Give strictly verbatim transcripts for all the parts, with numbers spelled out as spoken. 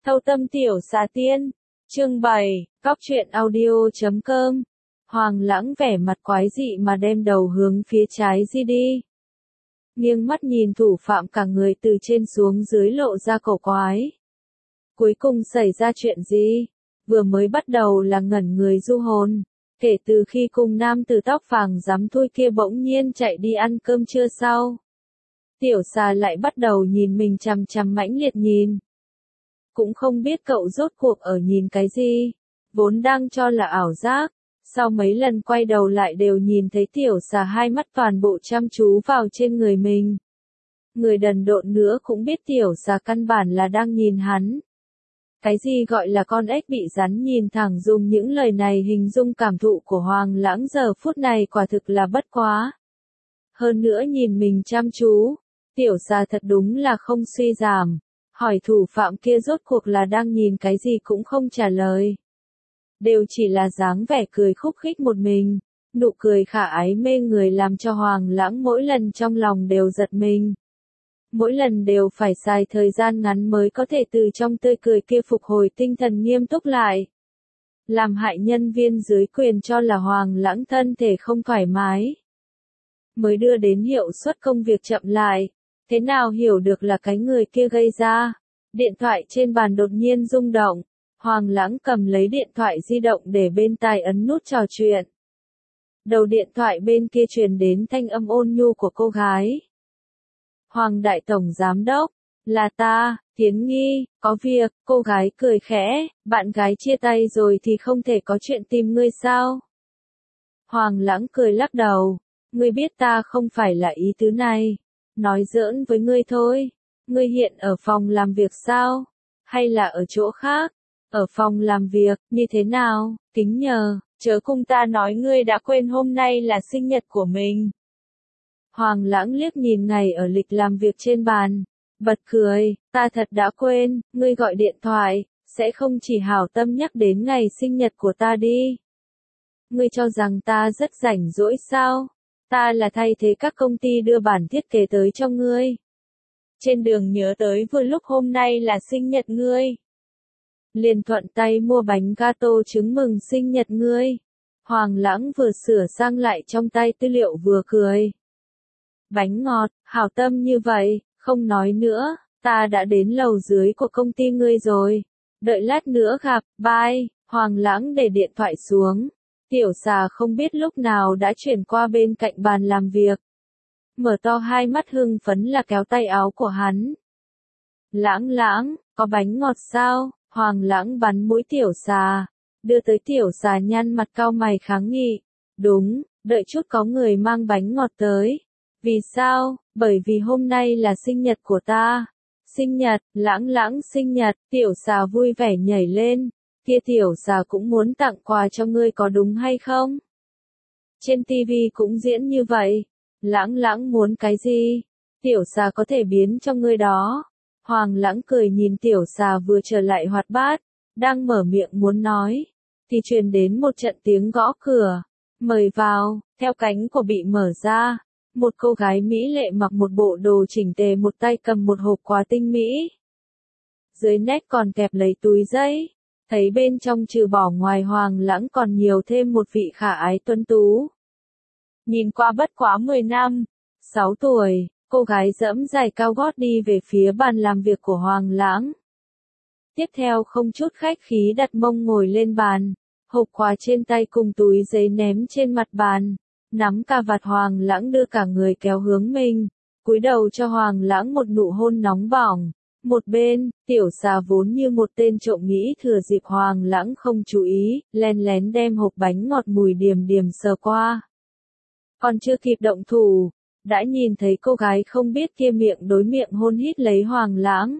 Thâu tâm tiểu xà tiên. Chương bảy, Góc truyện audio.com. Hoàng Lãng vẻ mặt quái dị mà đem đầu hướng phía trái di đi. Nghiêng mắt nhìn thủ phạm cả người từ trên xuống dưới lộ ra cổ quái. Cuối cùng xảy ra chuyện gì? Vừa mới bắt đầu là ngẩn người du hồn. Kể từ khi cùng nam tử tóc vàng dám thui kia bỗng nhiên chạy đi ăn cơm trưa sau. Tiểu xà lại bắt đầu nhìn mình chằm chằm mãnh liệt nhìn. Cũng không biết cậu rốt cuộc ở nhìn cái gì. Vốn đang cho là ảo giác. Sau mấy lần quay đầu lại đều nhìn thấy tiểu xà hai mắt toàn bộ chăm chú vào trên người mình. Người đần độn nữa cũng biết tiểu xà căn bản là đang nhìn hắn. Cái gì gọi là con ếch bị rắn nhìn thẳng, dùng những lời này hình dung cảm thụ của Hoàng Lãng giờ phút này quả thực là bất quá. Hơn nữa nhìn mình chăm chú, tiểu xà thật đúng là không suy giảm. Hỏi thủ phạm kia rốt cuộc là đang nhìn cái gì cũng không trả lời. Đều chỉ là dáng vẻ cười khúc khích một mình, nụ cười khả ái mê người làm cho Hoàng Lãng mỗi lần trong lòng đều giật mình. Mỗi lần đều phải xài thời gian ngắn mới có thể từ trong tươi cười kia phục hồi tinh thần nghiêm túc lại. Làm hại nhân viên dưới quyền cho là Hoàng Lãng thân thể không thoải mái. Mới đưa đến hiệu suất công việc chậm lại. Thế nào hiểu được là cái người kia gây ra. Điện thoại trên bàn đột nhiên rung động. Hoàng Lãng cầm lấy điện thoại di động để bên tai ấn nút trò chuyện. Đầu điện thoại bên kia truyền đến thanh âm ôn nhu của cô gái. Hoàng đại tổng giám đốc, là ta, Tiến Nghi, có việc. Cô gái cười khẽ, bạn gái chia tay rồi thì không thể có chuyện tìm ngươi sao? Hoàng Lãng cười lắc đầu, ngươi biết ta không phải là ý tứ này. Nói giỡn với ngươi thôi. Ngươi hiện ở phòng làm việc sao? Hay là ở chỗ khác? Ở phòng làm việc, như thế nào? Kính nhờ, chớ cùng ta nói ngươi đã quên hôm nay là sinh nhật của mình. Hoàng Lãng liếc nhìn ngày ở lịch làm việc trên bàn. Bật cười, ta thật đã quên, ngươi gọi điện thoại, sẽ không chỉ hảo tâm nhắc đến ngày sinh nhật của ta đi. Ngươi cho rằng ta rất rảnh rỗi sao? Ta là thay thế các công ty đưa bản thiết kế tới cho ngươi. Trên đường nhớ tới vừa lúc hôm nay là sinh nhật ngươi. Liền thuận tay mua bánh gato trứng mừng sinh nhật ngươi. Hoàng Lãng vừa sửa sang lại trong tay tư liệu vừa cười. Bánh ngọt, hảo tâm như vậy, không nói nữa, ta đã đến lầu dưới của công ty ngươi rồi. Đợi lát nữa gặp, bye. Hoàng Lãng để điện thoại xuống. Tiểu xà không biết lúc nào đã chuyển qua bên cạnh bàn làm việc. Mở to hai mắt hưng phấn là kéo tay áo của hắn. Lãng Lãng, có bánh ngọt sao? Hoàng Lãng bắn mũi tiểu xà. Đưa tới tiểu xà nhăn mặt cau mày kháng nghị. Đúng, đợi chút có người mang bánh ngọt tới. Vì sao? Bởi vì hôm nay là sinh nhật của ta. Sinh nhật, Lãng Lãng sinh nhật, tiểu xà vui vẻ nhảy lên. Kia tiểu xà cũng muốn tặng quà cho ngươi có đúng hay không? Trên tivi cũng diễn như vậy. Lãng Lãng muốn cái gì? Tiểu xà có thể biến cho ngươi đó. Hoàng Lãng cười nhìn tiểu xà vừa trở lại hoạt bát, đang mở miệng muốn nói, thì truyền đến một trận tiếng gõ cửa. Mời vào, theo cánh của bị mở ra. Một cô gái mỹ lệ mặc một bộ đồ chỉnh tề, một tay cầm một hộp quà tinh mỹ. Dưới nách còn kẹp lấy túi giấy. Thấy bên trong trừ bỏ ngoài Hoàng Lãng còn nhiều thêm một vị khả ái tuấn tú. Nhìn qua bất quá mười năm, sáu tuổi, cô gái dẫm giày cao gót đi về phía bàn làm việc của Hoàng Lãng. Tiếp theo không chút khách khí đặt mông ngồi lên bàn, hộp quà trên tay cùng túi giấy ném trên mặt bàn, nắm cà vạt Hoàng Lãng đưa cả người kéo hướng mình, cúi đầu cho Hoàng Lãng một nụ hôn nóng bỏng. Một bên, tiểu xà vốn như một tên trộm nghĩ thừa dịp Hoàng Lãng không chú ý, len lén đem hộp bánh ngọt mùi điềm điềm sờ qua. Còn chưa kịp động thủ, đã nhìn thấy cô gái không biết kia miệng đối miệng hôn hít lấy Hoàng Lãng.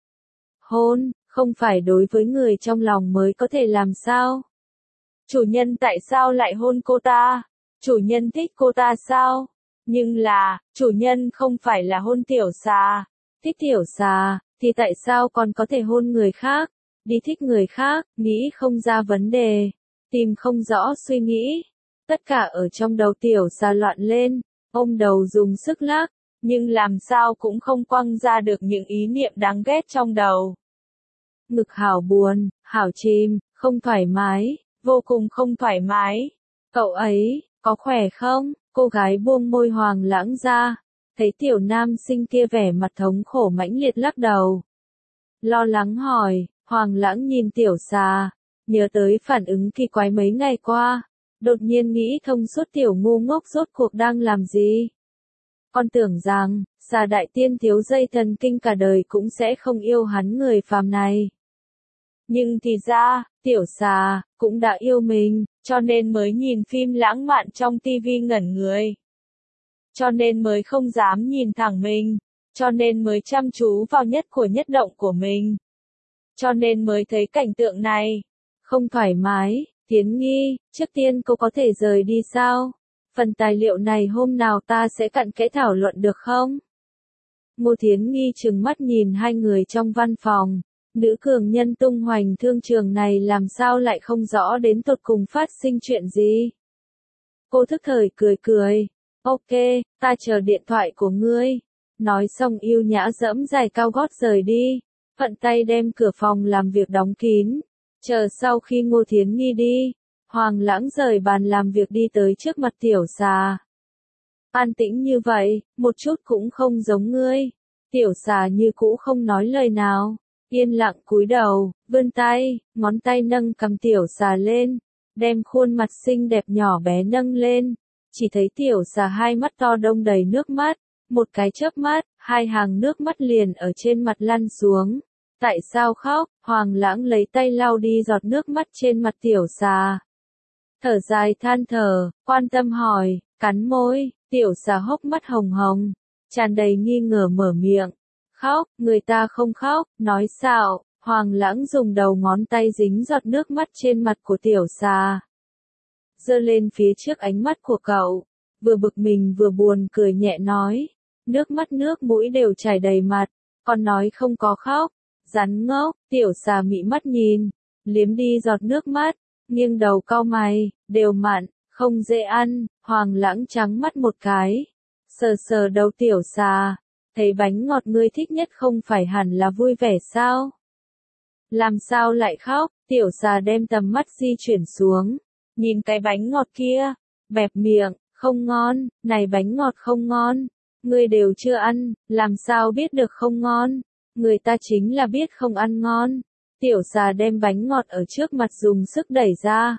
Hôn, không phải đối với người trong lòng mới có thể làm sao? Chủ nhân tại sao lại hôn cô ta? Chủ nhân thích cô ta sao? Nhưng là, chủ nhân không phải là hôn tiểu xà. Thích tiểu xà, thì tại sao còn có thể hôn người khác? Đi thích người khác, nghĩ không ra vấn đề. Tìm không rõ suy nghĩ. Tất cả ở trong đầu tiểu xà loạn lên, ôm đầu dùng sức lắc, nhưng làm sao cũng không quăng ra được những ý niệm đáng ghét trong đầu. ngực hảo buồn, hảo chìm, không thoải mái, vô cùng không thoải mái. Cậu ấy, có khỏe không? Cô gái buông môi Hoàng Lãng ra, thấy tiểu nam sinh kia vẻ mặt thống khổ mãnh liệt lắc đầu. Lo lắng hỏi, Hoàng Lãng nhìn tiểu xà, nhớ tới phản ứng kỳ quái mấy ngày qua, đột nhiên nghĩ thông suốt tiểu ngu ngốc rốt cuộc đang làm gì. Con tưởng rằng, xà đại tiên thiếu dây thần kinh cả đời cũng sẽ không yêu hắn người phàm này. Nhưng thì ra, tiểu xà, cũng đã yêu mình, cho nên mới nhìn phim lãng mạn trong tivi ngẩn người. Cho nên mới không dám nhìn thẳng mình, cho nên mới chăm chú vào nhất cử nhất động của mình. Cho nên mới thấy cảnh tượng này, không thoải mái. Thiến Nghi, trước tiên cô có thể rời đi sao? Phần tài liệu này hôm nào ta sẽ cặn kẽ thảo luận được không? Ngô Thiến Nghi trừng mắt nhìn hai người trong văn phòng. Nữ cường nhân tung hoành thương trường này làm sao lại không rõ đến tột cùng phát sinh chuyện gì? Cô thức thời cười cười. Ok, ta chờ điện thoại của ngươi. Nói xong yêu nhã dẫm giày cao gót rời đi. Phận tay đem cửa phòng làm việc đóng kín. Chờ sau khi Ngô Thiến Nghi đi, Hoàng Lãng rời bàn làm việc đi tới trước mặt tiểu xà. An tĩnh như vậy, một chút cũng không giống ngươi. Tiểu xà như cũ không nói lời nào, yên lặng cúi đầu, vươn tay, ngón tay nâng cầm tiểu xà lên, đem khuôn mặt xinh đẹp nhỏ bé nâng lên. Chỉ thấy tiểu xà hai mắt to đông đầy nước mắt, một cái chớp mắt, hai hàng nước mắt liền ở trên mặt lăn xuống. Tại sao khóc? Hoàng Lãng lấy tay lau đi giọt nước mắt trên mặt tiểu xà. Thở dài than thở, quan tâm hỏi, cắn môi, tiểu xà hốc mắt hồng hồng, tràn đầy nghi ngờ mở miệng. Khóc, người ta không khóc, nói xạo. Hoàng Lãng dùng đầu ngón tay dính giọt nước mắt trên mặt của tiểu xà. Giơ lên phía trước ánh mắt của cậu, vừa bực mình vừa buồn cười nhẹ nói. Nước mắt nước mũi đều chảy đầy mặt, còn nói không có khóc. Rắn ngốc, tiểu xà mị mắt nhìn, liếm đi giọt nước mắt, nghiêng đầu cau mày, đều mặn, không dễ ăn. Hoàng Lãng trắng mắt một cái, sờ sờ đầu tiểu xà, thấy bánh ngọt ngươi thích nhất không phải hẳn là vui vẻ sao? Làm sao lại khóc? Tiểu xà đem tầm mắt di chuyển xuống, nhìn cái bánh ngọt kia, bẹp miệng, không ngon, này bánh ngọt không ngon, ngươi đều chưa ăn, làm sao biết được không ngon? Người ta chính là biết không ăn ngon. Tiểu xà đem bánh ngọt ở trước mặt dùng sức đẩy ra.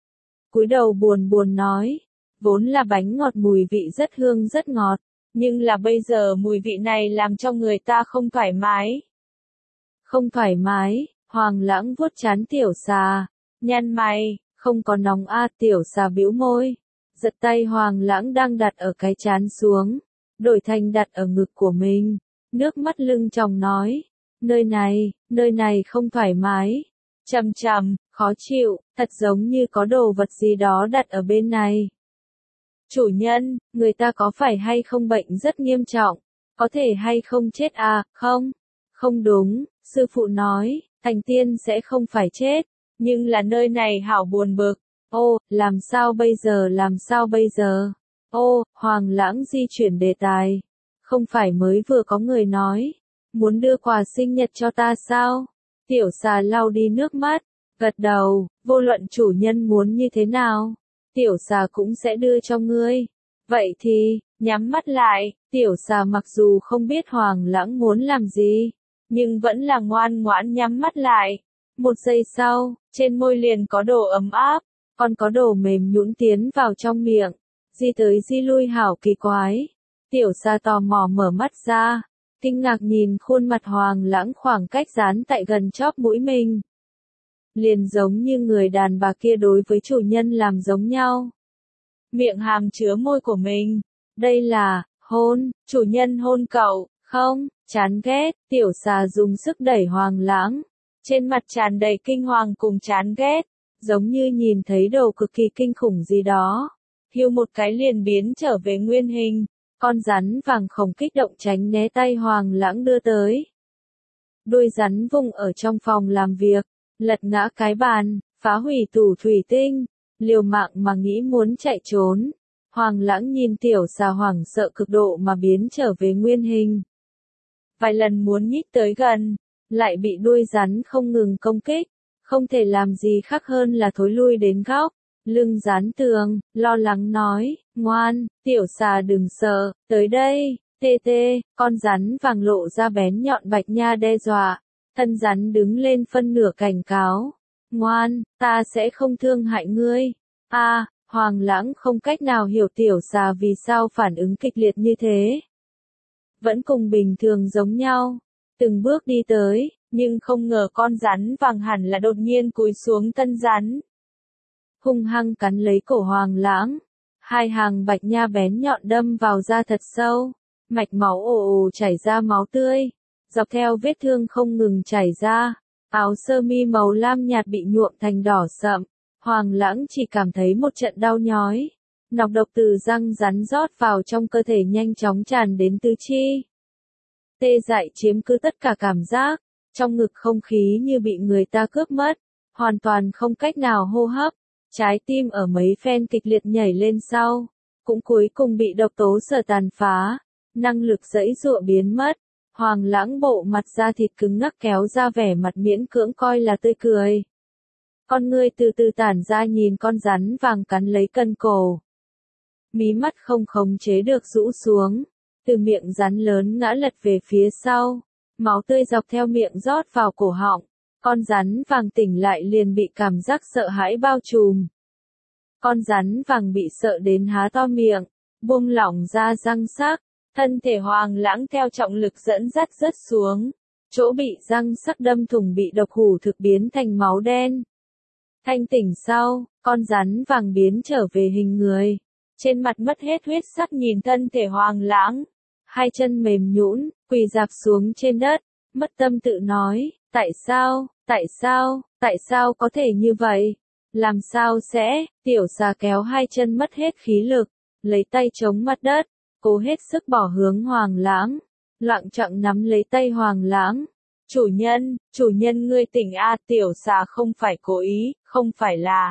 Cúi đầu buồn buồn nói, vốn là bánh ngọt mùi vị rất hương rất ngọt, nhưng là bây giờ mùi vị này làm cho người ta không thoải mái. Không thoải mái, Hoàng Lãng vuốt trán tiểu xà, nhăn mày, không có nóng a à, tiểu xà bĩu môi, giật tay Hoàng Lãng đang đặt ở cái trán xuống, đổi thành đặt ở ngực của mình. Nước mắt lưng tròng nói, nơi này, nơi này không thoải mái, trầm trầm, khó chịu, thật giống như có đồ vật gì đó đặt ở bên này. Chủ nhân, người ta có phải hay không bệnh rất nghiêm trọng, có thể hay không chết à, không? Không đúng, sư phụ nói, thành tiên sẽ không phải chết, nhưng là nơi này hảo buồn bực. Ô, làm sao bây giờ làm sao bây giờ? Ô, Hoàng Lãng di chuyển đề tài. Không phải mới vừa có người nói, muốn đưa quà sinh nhật cho ta sao? Tiểu xà lau đi nước mắt, gật đầu, vô luận chủ nhân muốn như thế nào, tiểu xà cũng sẽ đưa cho ngươi. Vậy thì, nhắm mắt lại, tiểu xà mặc dù không biết Hoàng Lãng muốn làm gì, nhưng vẫn là ngoan ngoãn nhắm mắt lại. Một giây sau, trên môi liền có đồ ấm áp, còn có đồ mềm nhũn tiến vào trong miệng, di tới di lui hảo kỳ quái. Tiểu xà tò mò mở mắt ra, kinh ngạc nhìn khuôn mặt Hoàng Lãng khoảng cách dán tại gần chóp mũi mình. Liền giống như người đàn bà kia đối với chủ nhân làm giống nhau. Miệng hàm chứa môi của mình. Đây là, hôn, chủ nhân hôn cậu, không, chán ghét, tiểu xà dùng sức đẩy Hoàng Lãng. Trên mặt tràn đầy kinh hoàng cùng chán ghét, giống như nhìn thấy đồ cực kỳ kinh khủng gì đó. Hiu một cái liền biến trở về nguyên hình. Con rắn vàng khổng kích động tránh né tay Hoàng Lãng đưa tới. Đuôi rắn vùng ở trong phòng làm việc, lật ngã cái bàn, phá hủy tủ thủy tinh, liều mạng mà nghĩ muốn chạy trốn. Hoàng Lãng nhìn tiểu xà hoảng sợ cực độ mà biến trở về nguyên hình. Vài lần muốn nhích tới gần, lại bị đuôi rắn không ngừng công kích, không thể làm gì khác hơn là thối lui đến góc, lưng dán tường, lo lắng nói, ngoan, tiểu xà đừng sợ, tới đây, tê tê, con rắn vàng lộ ra bén nhọn Bạch Nha đe dọa, thân rắn đứng lên phân nửa cảnh cáo, ngoan, ta sẽ không thương hại ngươi, a Hoàng Lãng không cách nào hiểu tiểu xà vì sao phản ứng kịch liệt như thế. Vẫn cùng bình thường giống nhau, từng bước đi tới, nhưng không ngờ con rắn vàng hẳn là đột nhiên cúi xuống thân rắn. Hung hăng cắn lấy cổ Hoàng Lãng, hai hàng bạch nha bén nhọn đâm vào da thật sâu, mạch máu ồ ồ chảy ra máu tươi, dọc theo vết thương không ngừng chảy ra, áo sơ mi màu lam nhạt bị nhuộm thành đỏ sậm. Hoàng Lãng chỉ cảm thấy một trận đau nhói, nọc độc từ răng rắn rót vào trong cơ thể nhanh chóng tràn đến tứ chi. Tê dại chiếm cứ tất cả cảm giác, trong ngực không khí như bị người ta cướp mất, hoàn toàn không cách nào hô hấp, trái tim ở mấy phen kịch liệt nhảy lên sau, cũng cuối cùng bị độc tố sở tàn phá, năng lực giãy giụa biến mất. Hoàng Lãng bộ mặt da thịt cứng ngắc kéo ra vẻ mặt miễn cưỡng coi là tươi cười. Con ngươi từ từ tản ra nhìn con rắn vàng cắn lấy cân cổ. Mí mắt không khống chế được rũ xuống, từ miệng rắn lớn ngã lật về phía sau, máu tươi dọc theo miệng rót vào cổ họng, con rắn vàng tỉnh lại liền bị cảm giác sợ hãi bao trùm. Con rắn vàng bị sợ đến há to miệng, buông lỏng ra răng sắc, thân thể Hoàng Lãng theo trọng lực dẫn dắt rớt xuống, chỗ bị răng sắc đâm thủng bị độc hủ thực biến thành máu đen. Thanh tỉnh sau, con rắn vàng biến trở về hình người, trên mặt mất hết huyết sắc nhìn thân thể Hoàng Lãng, hai chân mềm nhũn, quỳ rạp xuống trên đất, mất tâm tự nói, tại sao, tại sao, tại sao có thể như vậy, làm sao sẽ, tiểu xà kéo hai chân mất hết khí lực, lấy tay chống mặt đất, cố hết sức bỏ hướng Hoàng Lãng, loạng choạng nắm lấy tay Hoàng Lãng. Chủ nhân, chủ nhân ngươi tỉnh a, tiểu xà không phải cố ý, không phải là.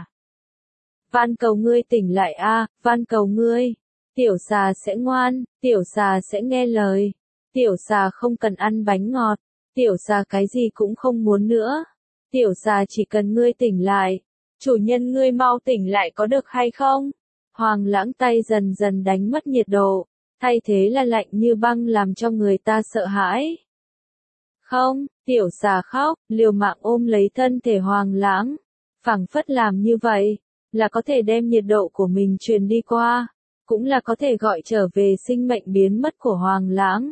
Van cầu ngươi tỉnh lại a, van cầu ngươi. Tiểu xà sẽ ngoan, tiểu xà sẽ nghe lời. Tiểu xà không cần ăn bánh ngọt, tiểu xà cái gì cũng không muốn nữa. Tiểu xà chỉ cần ngươi tỉnh lại. Chủ nhân ngươi mau tỉnh lại có được hay không? Hoàng Lãng tay dần dần đánh mất nhiệt độ, thay thế là lạnh như băng làm cho người ta sợ hãi. Không, tiểu xà khóc, liều mạng ôm lấy thân thể Hoàng Lãng, phảng phất làm như vậy, là có thể đem nhiệt độ của mình truyền đi qua, cũng là có thể gọi trở về sinh mệnh biến mất của Hoàng Lãng.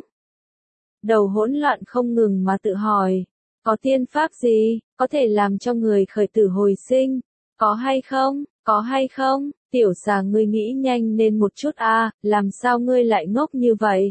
Đầu hỗn loạn không ngừng mà tự hỏi, có tiên pháp gì, có thể làm cho người khởi tử hồi sinh, có hay không, có hay không, tiểu xà ngươi nghĩ nhanh lên một chút a, làm sao ngươi lại ngốc như vậy?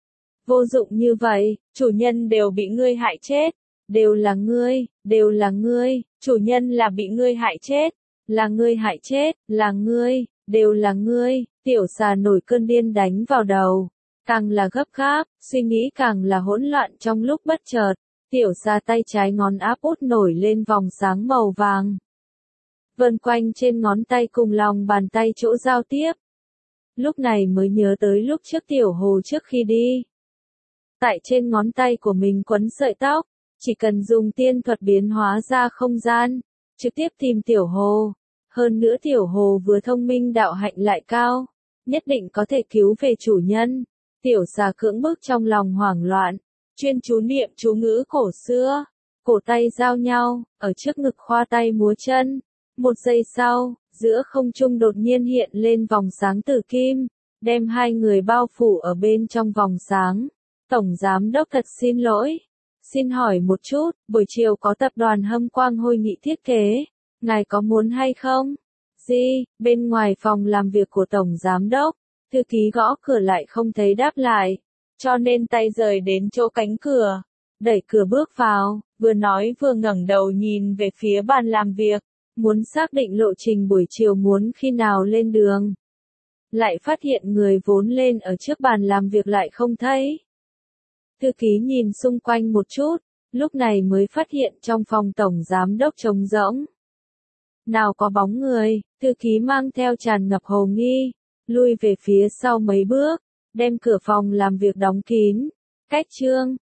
Vô dụng như vậy, chủ nhân đều bị ngươi hại chết, đều là ngươi, đều là ngươi, chủ nhân là bị ngươi hại chết, là ngươi hại chết, là ngươi, đều là ngươi, tiểu xà nổi cơn điên đánh vào đầu, càng là gấp gáp, suy nghĩ càng là hỗn loạn trong lúc bất chợt, tiểu xà tay trái ngón áp út nổi lên vòng sáng màu vàng. Vần quanh trên ngón tay cùng lòng bàn tay chỗ giao tiếp. Lúc này mới nhớ tới lúc trước tiểu hồ trước khi đi. Tại trên ngón tay của mình quấn sợi tóc, chỉ cần dùng tiên thuật biến hóa ra không gian, trực tiếp tìm tiểu hồ. Hơn nữa tiểu hồ vừa thông minh đạo hạnh lại cao, nhất định có thể cứu về chủ nhân. Tiểu xà cưỡng bức trong lòng hoảng loạn, chuyên chú niệm chú ngữ cổ xưa, cổ tay giao nhau, ở trước ngực khoa tay múa chân. Một giây sau, giữa không trung đột nhiên hiện lên vòng sáng tử kim, đem hai người bao phủ ở bên trong vòng sáng. Tổng Giám Đốc thật xin lỗi. Xin hỏi một chút, buổi chiều có tập đoàn Hâm Quang hội nghị thiết kế, ngài có muốn hay không? Gì, bên ngoài phòng làm việc của Tổng Giám Đốc, thư ký gõ cửa lại không thấy đáp lại, cho nên tay rời đến chỗ cánh cửa, đẩy cửa bước vào, vừa nói vừa ngẩng đầu nhìn về phía bàn làm việc, muốn xác định lộ trình buổi chiều muốn khi nào lên đường. Lại phát hiện người vốn lên ở trước bàn làm việc lại không thấy. Thư ký nhìn xung quanh một chút, lúc này mới phát hiện trong phòng tổng giám đốc trống rỗng. Nào có bóng người, thư ký mang theo tràn ngập hồ nghi, lui về phía sau mấy bước, đem cửa phòng làm việc đóng kín. Cách chương,